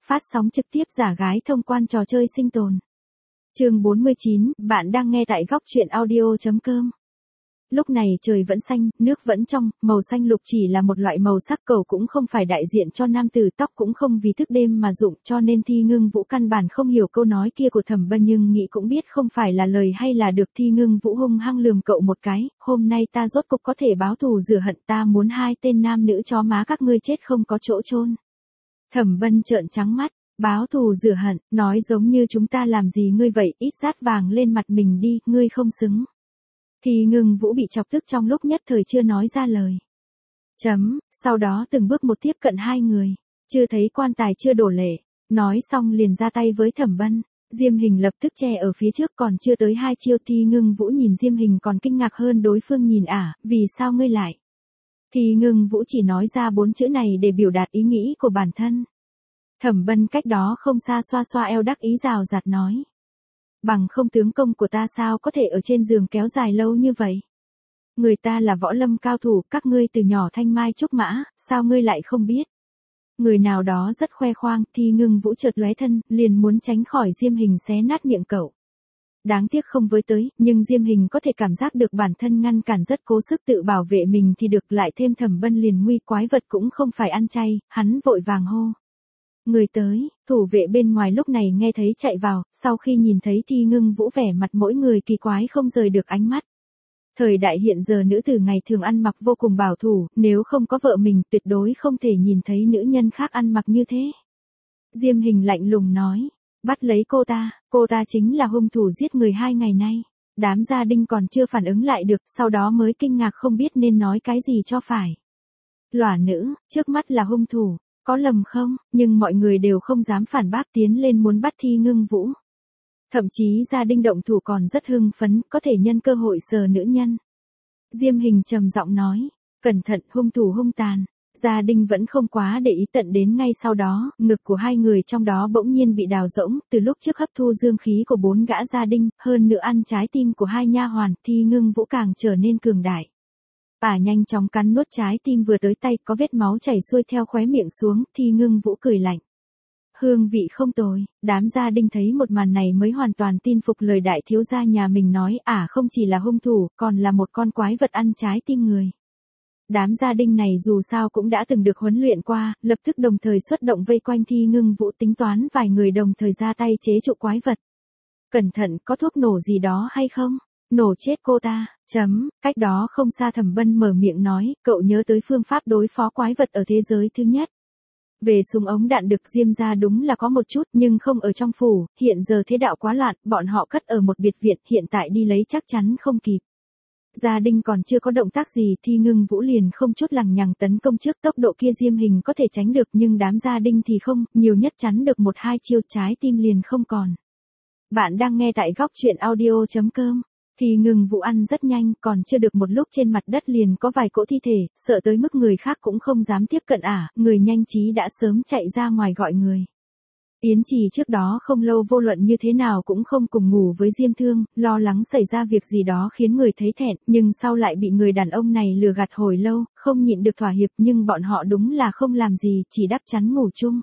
Phát sóng trực tiếp giả gái thông quan trò chơi sinh tồn. Chương 49, bạn đang nghe tại góc truyện audio.com. Lúc này trời vẫn xanh, nước vẫn trong, màu xanh lục chỉ là một loại màu sắc, cầu cũng không phải đại diện cho nam tử, tóc cũng không vì thức đêm mà rụng, cho nên Thi Ngưng Vũ căn bản không hiểu câu nói kia của Thẩm Bân, nhưng nghĩ cũng biết không phải là lời hay là được. Thi Ngưng Vũ hung hăng lườm cậu một cái, hôm nay ta rốt cục có thể báo thù rửa hận, ta muốn hai tên nam nữ chó má các ngươi chết không có chỗ chôn. Thẩm Bân trợn trắng mắt, báo thù rửa hận, nói giống như chúng ta làm gì ngươi vậy, ít rát vàng lên mặt mình đi, ngươi không xứng. Thi Ngưng Vũ bị chọc tức trong lúc nhất thời chưa nói ra lời. Sau đó từng bước một tiếp cận hai người, chưa thấy quan tài chưa đổ lệ, nói xong liền ra tay với Thẩm Bân. Diêm Hình lập tức che ở phía trước, còn chưa tới hai chiêu Thi Ngưng Vũ nhìn Diêm Hình còn kinh ngạc hơn đối phương nhìn vì sao ngươi lại. Thi Ngưng Vũ chỉ nói ra 4 chữ này để biểu đạt ý nghĩ của bản thân. Thẩm Bân cách đó không xa xoa xoa eo đắc ý rào rạt nói. Bằng không tướng công của ta sao có thể ở trên giường kéo dài lâu như vậy. Người ta là võ lâm cao thủ, các ngươi từ nhỏ thanh mai trúc mã, sao ngươi lại không biết. Người nào đó rất khoe khoang, Thi Ngưng Vũ chợt lóe thân, liền muốn tránh khỏi Diêm Hình xé nát miệng cậu. Đáng tiếc không với tới, nhưng Diêm Hình có thể cảm giác được bản thân ngăn cản, rất cố sức tự bảo vệ mình thì được, lại thêm Thẩm Bân liền nguy, quái vật cũng không phải ăn chay, hắn vội vàng hô. Người tới, thủ vệ bên ngoài lúc này nghe thấy chạy vào, sau khi nhìn thấy Thi Ngưng Vũ vẻ mặt mỗi người kỳ quái không rời được ánh mắt. Thời đại hiện giờ nữ tử ngày thường ăn mặc vô cùng bảo thủ, nếu không có vợ mình tuyệt đối không thể nhìn thấy nữ nhân khác ăn mặc như thế. Diêm Hình lạnh lùng nói, bắt lấy cô ta chính là hung thủ giết người 2 ngày nay. Đám gia đình còn chưa phản ứng lại được, sau đó mới kinh ngạc không biết nên nói cái gì cho phải. Lỏa nữ, trước mắt là hung thủ. Có lầm không, nhưng mọi người đều không dám phản bác, tiến lên muốn bắt Thi Ngưng Vũ. Thậm chí gia đình động thủ còn rất hưng phấn, có thể nhân cơ hội sờ nữ nhân. Diêm Hình trầm giọng nói, cẩn thận, hung thủ hung tàn. Gia đình vẫn không quá để ý, tận đến ngay sau đó, ngực của hai người trong đó bỗng nhiên bị đào rỗng, từ lúc trước hấp thu dương khí của 4 gã gia đình, hơn nữa ăn trái tim của 2 nha hoàn, Thi Ngưng Vũ càng trở nên cường đại. Nhanh chóng cắn nuốt trái tim vừa tới tay, có vết máu chảy xuôi theo khóe miệng xuống, Thi Ngưng Vũ cười lạnh. Hương vị không tồi, đám gia đình thấy một màn này mới hoàn toàn tin phục lời đại thiếu gia nhà mình nói, không chỉ là hung thủ, còn là một con quái vật ăn trái tim người. Đám gia đình này dù sao cũng đã từng được huấn luyện qua, lập tức đồng thời xuất động vây quanh Thi Ngưng Vũ, tính toán vài người đồng thời ra tay chế trụ quái vật. Cẩn thận, có thuốc nổ gì đó hay không? Nổ chết cô ta. Cách đó không xa Thẩm Bân mở miệng nói, cậu nhớ tới phương pháp đối phó quái vật ở thế giới thứ nhất. Về súng ống đạn được Diêm gia đúng là có một chút, nhưng không ở trong phủ, hiện giờ thế đạo quá loạn, bọn họ cất ở một biệt viện, hiện tại đi lấy chắc chắn không kịp. Gia đình còn chưa có động tác gì, Thi Ngưng Vũ liền không chút lằng nhằng tấn công trước, tốc độ kia Diêm Hình có thể tránh được nhưng đám gia đình thì không, nhiều nhất chắn được 1-2 chiêu, trái tim liền không còn. Bạn đang nghe tại góc truyện audio.com. Thi Ngưng Vũ ăn rất nhanh, còn chưa được một lúc trên mặt đất liền có vài cỗ thi thể, sợ tới mức người khác cũng không dám tiếp cận người nhanh trí đã sớm chạy ra ngoài gọi người. Yến Trì trước đó không lâu vô luận như thế nào cũng không cùng ngủ với Diêm Thương, lo lắng xảy ra việc gì đó khiến người thấy thẹn, nhưng sau lại bị người đàn ông này lừa gạt hồi lâu, không nhịn được thỏa hiệp, nhưng bọn họ đúng là không làm gì, chỉ đắp chắn ngủ chung.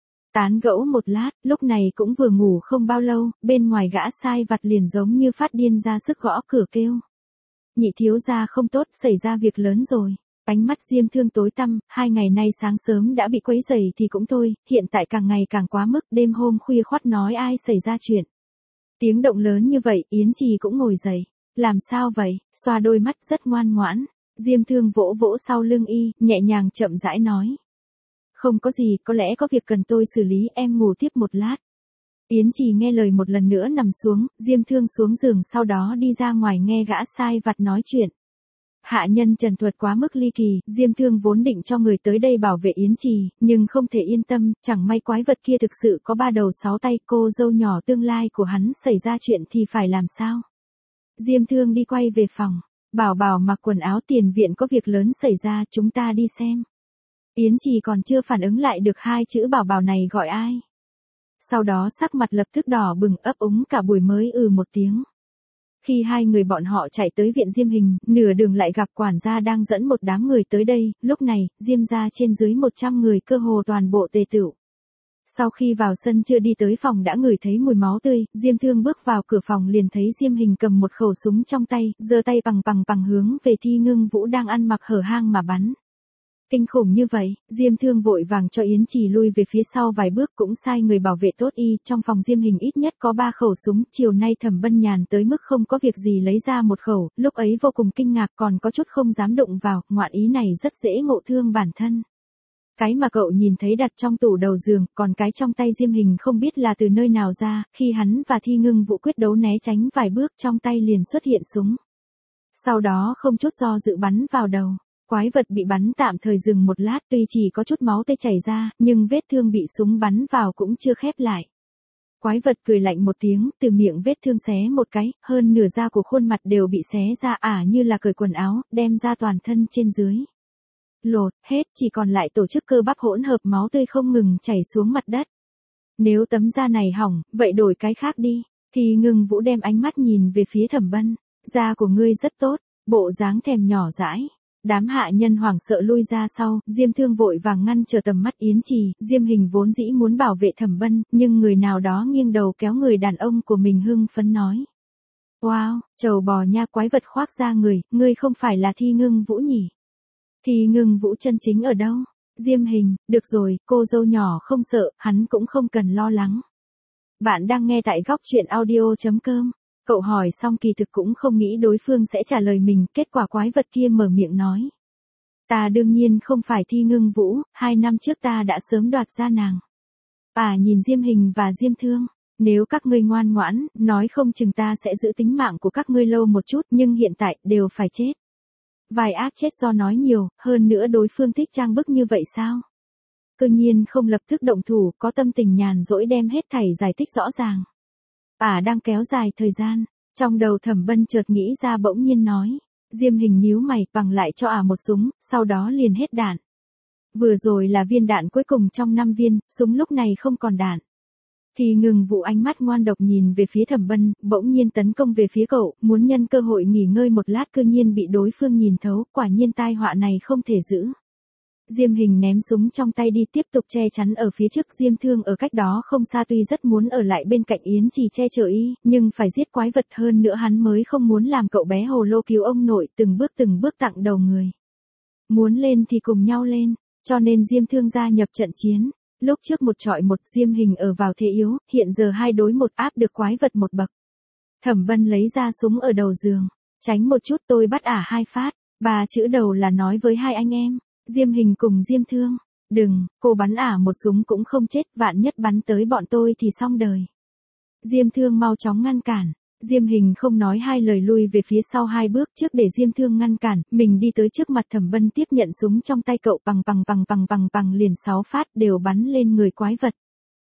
Tán gẫu một lát, lúc này cũng vừa ngủ không bao lâu, bên ngoài gã sai vặt liền giống như phát điên ra sức gõ cửa kêu. Nhị thiếu gia không tốt, xảy ra việc lớn rồi. Ánh mắt Diêm Thương tối tăm, 2 ngày nay sáng sớm đã bị quấy rầy thì cũng thôi, hiện tại càng ngày càng quá mức, đêm hôm khuya khoắt nói ai xảy ra chuyện. Tiếng động lớn như vậy, Yến Trì cũng ngồi dậy. Làm sao vậy, xoa đôi mắt rất ngoan ngoãn. Diêm Thương vỗ vỗ sau lưng y, nhẹ nhàng chậm rãi nói. Không có gì, có lẽ có việc cần tôi xử lý, em ngủ tiếp một lát. Yến Trì nghe lời một lần nữa nằm xuống, Diêm Thương xuống giường sau đó đi ra ngoài nghe gã sai vặt nói chuyện. Hạ nhân trần thuật quá mức ly kỳ, Diêm Thương vốn định cho người tới đây bảo vệ Yến Trì, nhưng không thể yên tâm, chẳng may quái vật kia thực sự có 3 đầu 6 tay, cô dâu nhỏ tương lai của hắn xảy ra chuyện thì phải làm sao? Diêm Thương đi quay về phòng, bảo mặc quần áo, tiền viện có việc lớn xảy ra, chúng ta đi xem. Yến Trì còn chưa phản ứng lại được 2 chữ bảo này gọi ai. Sau đó sắc mặt lập tức đỏ bừng, ấp úng cả buổi mới một tiếng. Khi hai người bọn họ chạy tới viện Diêm Hình, nửa đường lại gặp quản gia đang dẫn một đám người tới đây, lúc này, Diêm gia trên dưới 100 người cơ hồ toàn bộ tề tựu. Sau khi vào sân chưa đi tới phòng đã ngửi thấy mùi máu tươi, Diêm Thương bước vào cửa phòng liền thấy Diêm Hình cầm một khẩu súng trong tay, giơ tay bằng hướng về Thi Ngưng Vũ đang ăn mặc hở hang mà bắn. Kinh khủng như vậy, Diêm Thương vội vàng cho Yến Trì lui về phía sau vài bước cũng sai người bảo vệ tốt y, trong phòng Diêm Hình ít nhất có 3 khẩu súng, chiều nay Thẩm Bân Nhàn tới mức không có việc gì lấy ra một khẩu, lúc ấy vô cùng kinh ngạc còn có chút không dám đụng vào, ngoạn ý này rất dễ ngộ thương bản thân. Cái mà cậu nhìn thấy đặt trong tủ đầu giường, còn cái trong tay Diêm Hình không biết là từ nơi nào ra, khi hắn và Thi Ngưng Vũ quyết đấu né tránh vài bước trong tay liền xuất hiện súng. Sau đó không chút do dự bắn vào đầu. Quái vật bị bắn tạm thời dừng một lát tuy chỉ có chút máu tươi chảy ra, nhưng vết thương bị súng bắn vào cũng chưa khép lại. Quái vật cười lạnh một tiếng, từ miệng vết thương xé một cái, hơn nửa da của khuôn mặt đều bị xé ra như là cởi quần áo, đem ra toàn thân trên dưới. Lột, hết, chỉ còn lại tổ chức cơ bắp hỗn hợp máu tươi không ngừng chảy xuống mặt đất. Nếu tấm da này hỏng, vậy đổi cái khác đi. Thì Ngưng Vũ đem ánh mắt nhìn về phía Thẩm Bân. Da của ngươi rất tốt, bộ dáng thèm nhỏ dãi. Đám hạ nhân hoảng sợ lui ra sau, Diêm Thương vội vàng ngăn trở tầm mắt Yến Trì, Diêm Hình vốn dĩ muốn bảo vệ Thẩm Bân, nhưng người nào đó nghiêng đầu kéo người đàn ông của mình hưng phấn nói. Wow, trầu bò nha, quái vật khoác da người, ngươi không phải là Thi Ngưng Vũ nhỉ? Thi Ngưng Vũ chân chính ở đâu? Diêm Hình, được rồi, cô dâu nhỏ không sợ, hắn cũng không cần lo lắng. Bạn đang nghe tại góc truyện audio.com. Cậu hỏi xong kỳ thực cũng không nghĩ đối phương sẽ trả lời mình, kết quả quái vật kia mở miệng nói. Ta đương nhiên không phải Thi Ngưng Vũ, 2 năm trước ta đã sớm đoạt ra nàng. Nhìn Diêm Hình và Diêm Thương, nếu các ngươi ngoan ngoãn, nói không chừng ta sẽ giữ tính mạng của các ngươi lâu một chút, nhưng hiện tại đều phải chết. Vài ác chết do nói nhiều, hơn nữa đối phương thích trang bức như vậy sao? Cơ nhiên không lập tức động thủ, có tâm tình nhàn rỗi đem hết thảy giải thích rõ ràng. Đang kéo dài thời gian, trong đầu Thẩm Bân chợt nghĩ ra bỗng nhiên nói. Diêm Hình nhíu mày, bằng lại cho một súng, sau đó liền hết đạn. Vừa rồi là viên đạn cuối cùng trong 5 viên, súng lúc này không còn đạn. Thì Ngưng Vũ ánh mắt ngoan độc nhìn về phía Thẩm Bân, bỗng nhiên tấn công về phía cậu, muốn nhân cơ hội nghỉ ngơi một lát cơ nhiên bị đối phương nhìn thấu, quả nhiên tai họa này không thể giữ. Diêm Hình ném súng trong tay đi tiếp tục che chắn ở phía trước. Diêm Thương ở cách đó không xa tuy rất muốn ở lại bên cạnh Yến Trì che chở y, nhưng phải giết quái vật hơn nữa hắn mới không muốn làm cậu bé hồ lô cứu ông nội từng bước tặng đầu người. Muốn lên thì cùng nhau lên, cho nên Diêm Thương gia nhập trận chiến. Lúc trước 1 chọi 1 Diêm Hình ở vào thế yếu, hiện giờ 2 đối 1 áp được quái vật một bậc. Thẩm Bân lấy ra súng ở đầu giường, tránh một chút tôi bắt 2 phát, 3 chữ đầu là nói với 2 anh em. Diêm Hình cùng Diêm Thương, đừng, cô bắn một súng cũng không chết, vạn nhất bắn tới bọn tôi thì xong đời. Diêm Thương mau chóng ngăn cản, Diêm Hình không nói 2 lời lui về phía sau 2 bước trước để Diêm Thương ngăn cản, mình đi tới trước mặt Thẩm Bân tiếp nhận súng trong tay cậu bằng liền 6 phát đều bắn lên người quái vật.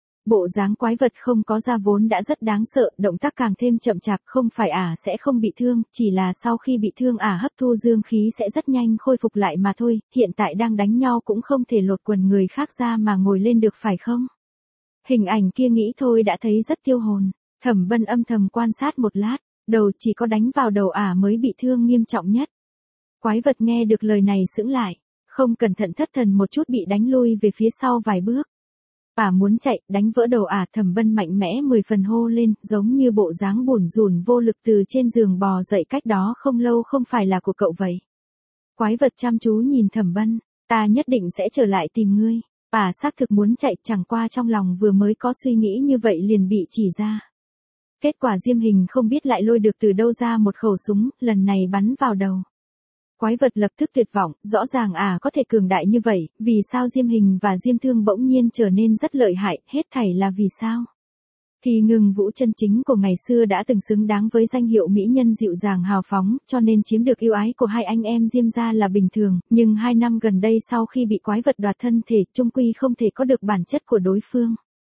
Bộ dáng quái vật không có da vốn đã rất đáng sợ, động tác càng thêm chậm chạp, không phải sẽ không bị thương, chỉ là sau khi bị thương hấp thu dương khí sẽ rất nhanh khôi phục lại mà thôi, hiện tại đang đánh nhau cũng không thể lột quần người khác ra mà ngồi lên được phải không? Hình ảnh kia nghĩ thôi đã thấy rất tiêu hồn. Thẩm Bân âm thầm quan sát một lát, đầu chỉ có đánh vào đầu mới bị thương nghiêm trọng nhất. Quái vật nghe được lời này sững lại, không cẩn thận thất thần một chút bị đánh lui về phía sau vài bước. Muốn chạy, đánh vỡ đầu Thẩm Bân mạnh mẽ 10 phần hô lên, giống như bộ dáng bủn rủn vô lực từ trên giường bò dậy cách đó không lâu không phải là của cậu vậy. Quái vật chăm chú nhìn Thẩm Bân, ta nhất định sẽ trở lại tìm ngươi. Xác thực muốn chạy, chẳng qua trong lòng vừa mới có suy nghĩ như vậy liền bị chỉ ra. Kết quả Diêm Hình không biết lại lôi được từ đâu ra một khẩu súng, lần này bắn vào đầu. Quái vật lập tức tuyệt vọng, rõ ràng có thể cường đại như vậy, vì sao Diêm Hình và Diêm Thương bỗng nhiên trở nên rất lợi hại, hết thảy là vì sao? Thì Ngưng Vũ chân chính của ngày xưa đã từng xứng đáng với danh hiệu mỹ nhân dịu dàng hào phóng, cho nên chiếm được yêu ái của 2 anh em Diêm gia là bình thường, nhưng 2 năm gần đây sau khi bị quái vật đoạt thân thể, chung quy không thể có được bản chất của đối phương.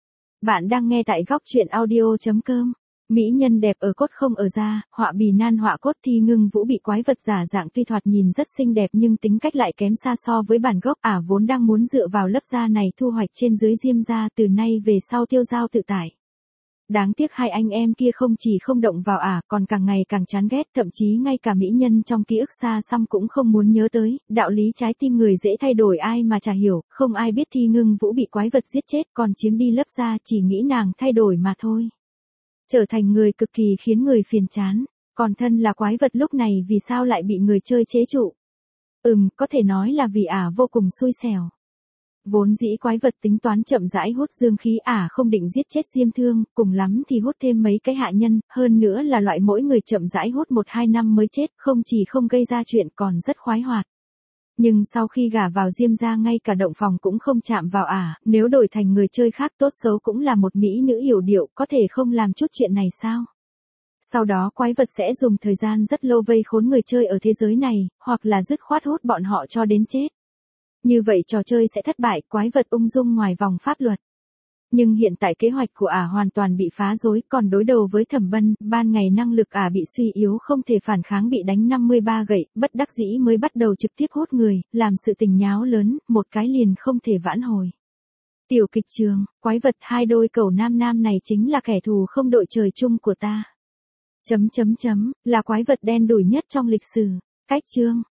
Bạn đang nghe tại góc truyện audio.com. Mỹ nhân đẹp ở cốt không ở da, họa bì nan họa cốt. Thi Ngưng Vũ bị quái vật giả dạng tuy thoạt nhìn rất xinh đẹp nhưng tính cách lại kém xa so với bản gốc. Vốn đang muốn dựa vào lớp da này thu hoạch trên dưới Diêm gia, từ nay về sau tiêu dao tự tại. Đáng tiếc hai anh em kia không chỉ không động vào còn càng ngày càng chán ghét, thậm chí ngay cả mỹ nhân trong ký ức xa xăm cũng không muốn nhớ tới, đạo lý trái tim người dễ thay đổi ai mà chả hiểu, không ai biết Thi Ngưng Vũ bị quái vật giết chết còn chiếm đi lớp da, chỉ nghĩ nàng thay đổi mà thôi. Trở thành người cực kỳ khiến người phiền chán, còn thân là quái vật lúc này vì sao lại bị người chơi chế trụ? Có thể nói là vì vô cùng xui xẻo. Vốn dĩ quái vật tính toán chậm rãi hút dương khí không định giết chết Diêm Thương, cùng lắm thì hút thêm mấy cái hạ nhân, hơn nữa là loại mỗi người chậm rãi hút 1-2 năm mới chết, không chỉ không gây ra chuyện còn rất khoái hoạt. Nhưng sau khi gả vào Diêm gia ngay cả động phòng cũng không chạm vào nếu đổi thành người chơi khác tốt xấu cũng là một mỹ nữ yểu điệu, có thể không làm chút chuyện này sao? Sau đó quái vật sẽ dùng thời gian rất lâu vây khốn người chơi ở thế giới này, hoặc là dứt khoát hút bọn họ cho đến chết. Như vậy trò chơi sẽ thất bại, quái vật ung dung ngoài vòng pháp luật. Nhưng hiện tại kế hoạch của hoàn toàn bị phá rối, còn đối đầu với Thẩm Bân, ban ngày năng lực bị suy yếu không thể phản kháng bị đánh 53 gậy, bất đắc dĩ mới bắt đầu trực tiếp hút người, làm sự tình nháo lớn, một cái liền không thể vãn hồi. Tiểu kịch trường, quái vật hai đôi cẩu nam này chính là kẻ thù không đội trời chung của ta. Là quái vật đen đủi nhất trong lịch sử. Cách chương